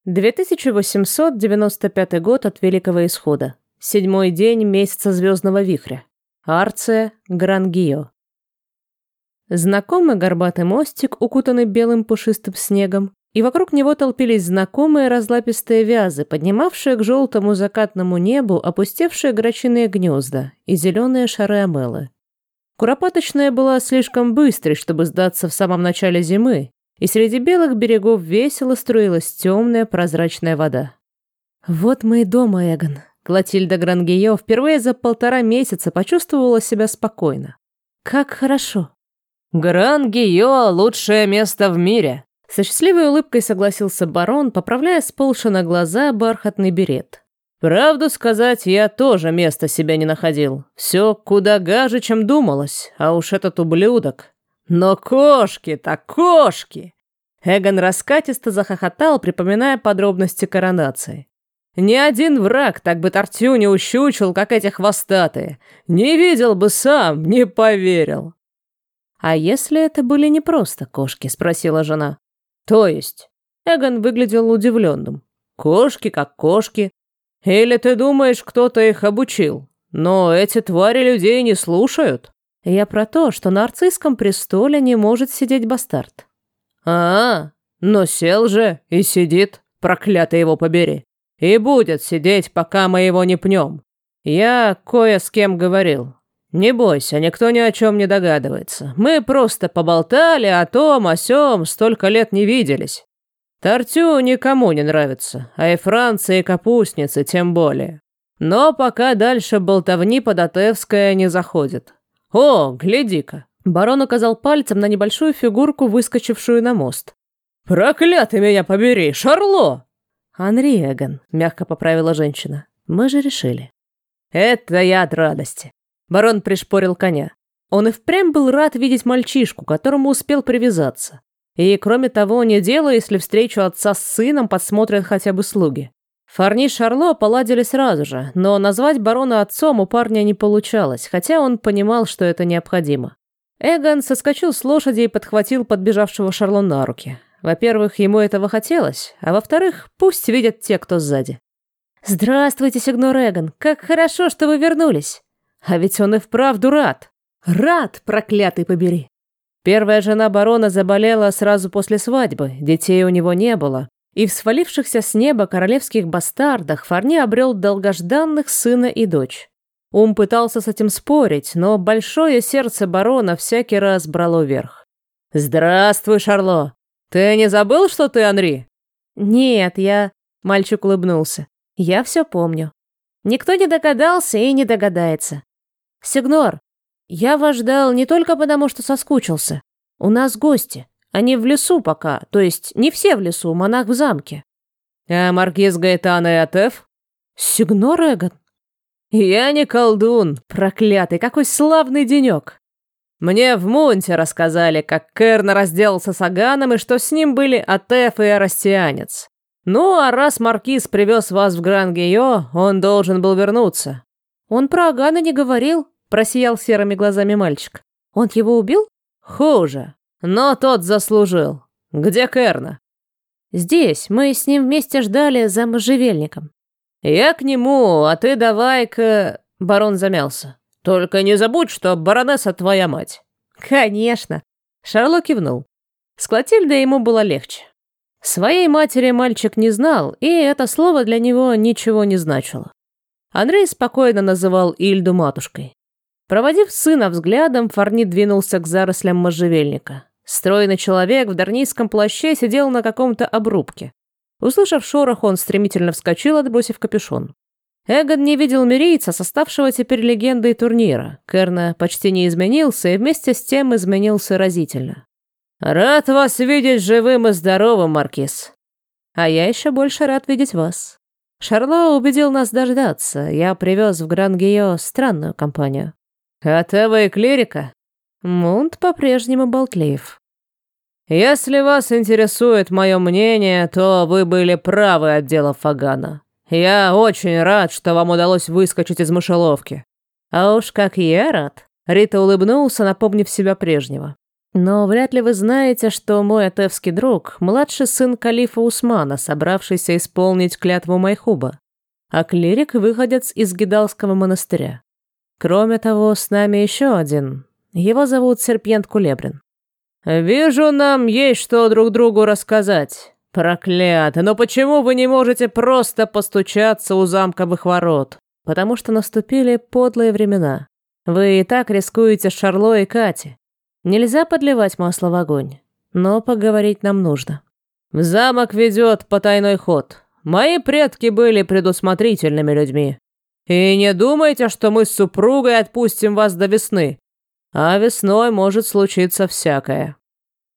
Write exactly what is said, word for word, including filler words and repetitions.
две тысячи восемьсот девяносто пятый год от Великого Исхода. Седьмой день месяца Звездного Вихря. Арция, Гран-Гио. Знакомый горбатый мостик, укутанный белым пушистым снегом, и вокруг него толпились знакомые разлапистые вязы, поднимавшие к желтому закатному небу опустевшие грачиные гнезда и зеленые шары амелы. Куропаточная была слишком быстрой, чтобы сдаться в самом начале зимы, и среди белых берегов весело струилась темная прозрачная вода. «Вот мы и дома, Эгон». Клотильда Гран-Гио впервые за полтора месяца почувствовала себя спокойно. «Как хорошо». «Гран-Гио – лучшее место в мире», – со счастливой улыбкой согласился барон, поправляя с полши на глаза бархатный берет. «Правду сказать, я тоже места себе не находил. Все куда гаже, чем думалось, а уж этот ублюдок. Но кошки-то кошки!» Эгон раскатисто захохотал, припоминая подробности коронации. «Ни один враг так бы Тортю не ущучил, как эти хвостатые. Не видел бы сам, не поверил». «А если это были не просто кошки?» – спросила жена. «То есть?» Эгон выглядел удивленным. «Кошки как кошки. Или ты думаешь, кто-то их обучил? Но эти твари людей не слушают». «Я про то, что на Арцийском престоле не может сидеть бастард». «А, но сел же и сидит, проклятый его побери. И будет сидеть, пока мы его не пнем. Я кое с кем говорил. Не бойся, никто ни о чем не догадывается. Мы просто поболтали о том, о сём, столько лет не виделись. Тортю никому не нравится, а и Франция, и капустницы тем более. Но пока дальше болтовни подотевская не заходит. О, гляди-ка!» Барон указал пальцем на небольшую фигурку, выскочившую на мост. «Проклятый меня побери, Шарло!» «Анри, Эгон», — мягко поправила женщина. «Мы же решили». «Это я от радости». Барон пришпорил коня. Он и впрямь был рад видеть мальчишку, которому успел привязаться. И, кроме того, не дело, если встречу отца с сыном подсмотрят хотя бы слуги. Фарни и Шарло поладили сразу же, но назвать барона отцом у парня не получалось, хотя он понимал, что это необходимо. Эгон соскочил с лошади и подхватил подбежавшего Шарло на руки. Во-первых, ему этого хотелось, а во-вторых, пусть видят те, кто сзади. «Здравствуйте, сигнор Эгон, как хорошо, что вы вернулись!» А ведь он и вправду рад. Рад, проклятый побери. Первая жена барона заболела сразу после свадьбы, детей у него не было. И в свалившихся с неба королевских бастардах Фарни обрел долгожданных сына и дочь. Ум пытался с этим спорить, но большое сердце барона всякий раз брало верх. «Здравствуй, Шарло! Ты не забыл, что ты Анри?» «Нет, я...» — мальчик улыбнулся. «Я все помню. Никто не догадался и не догадается. Сигнор, я вас ждал не только потому, что соскучился. У нас гости. Они в лесу пока, то есть не все в лесу, монах в замке». «А маркиз Гаэтана и Атеф?» «Сигнор Эгон?» «Я не колдун, проклятый, какой славный денек!» «Мне в Мунте рассказали, как Керна разделался с Аганом и что с ним были Атеф и Арастианец. Ну, а раз маркиз привез вас в Гран-Гио, он должен был вернуться». «Он про Агана не говорил», — просиял серыми глазами мальчик. «Он его убил?» «Хуже. Но тот заслужил. Где Керна?» «Здесь. Мы с ним вместе ждали за можжевельником». «Я к нему, а ты давай-ка...» Барон замялся. «Только не забудь, что баронесса твоя мать». «Конечно». Шарло кивнул. С Клотильдой ему было легче. Своей матери мальчик не знал, и это слово для него ничего не значило. Андрей спокойно называл Ильду матушкой. Проводив сына взглядом, Фарни двинулся к зарослям можжевельника. Стройный человек в дарнийском плаще сидел на каком-то обрубке. Услышав шорох, он стремительно вскочил, отбросив капюшон. Эгон не видел мирийца, составшего теперь легендой турнира. Керна почти не изменился и вместе с тем изменился разительно. «Рад вас видеть живым и здоровым, маркиз». «А я еще больше рад видеть вас». Шарло убедил нас дождаться. Я привез в Гран-Гио странную компанию. «Атева и клирика?» Мунт по-прежнему болтлив. «Если вас интересует мое мнение, то вы были правы, отделав Фагана. Я очень рад, что вам удалось выскочить из мышеловки». «А уж как я рад!» Рита улыбнулся, напомнив себя прежнего. Но вряд ли вы знаете, что мой атевский друг – младший сын калифа Усмана, собравшийся исполнить клятву Майхуба, а клирик – выходец из Гидалского монастыря. Кроме того, с нами еще один. Его зовут Серпьент Кулебрин. Вижу, нам есть что друг другу рассказать. Проклято, но почему вы не можете просто постучаться у замковых ворот? Потому что наступили подлые времена. Вы и так рискуете с Шарло и Кати. Нельзя подливать масло в огонь, но поговорить нам нужно. В замок ведет потайной ход. Мои предки были предусмотрительными людьми. И не думайте, что мы с супругой отпустим вас до весны. А весной может случиться всякое.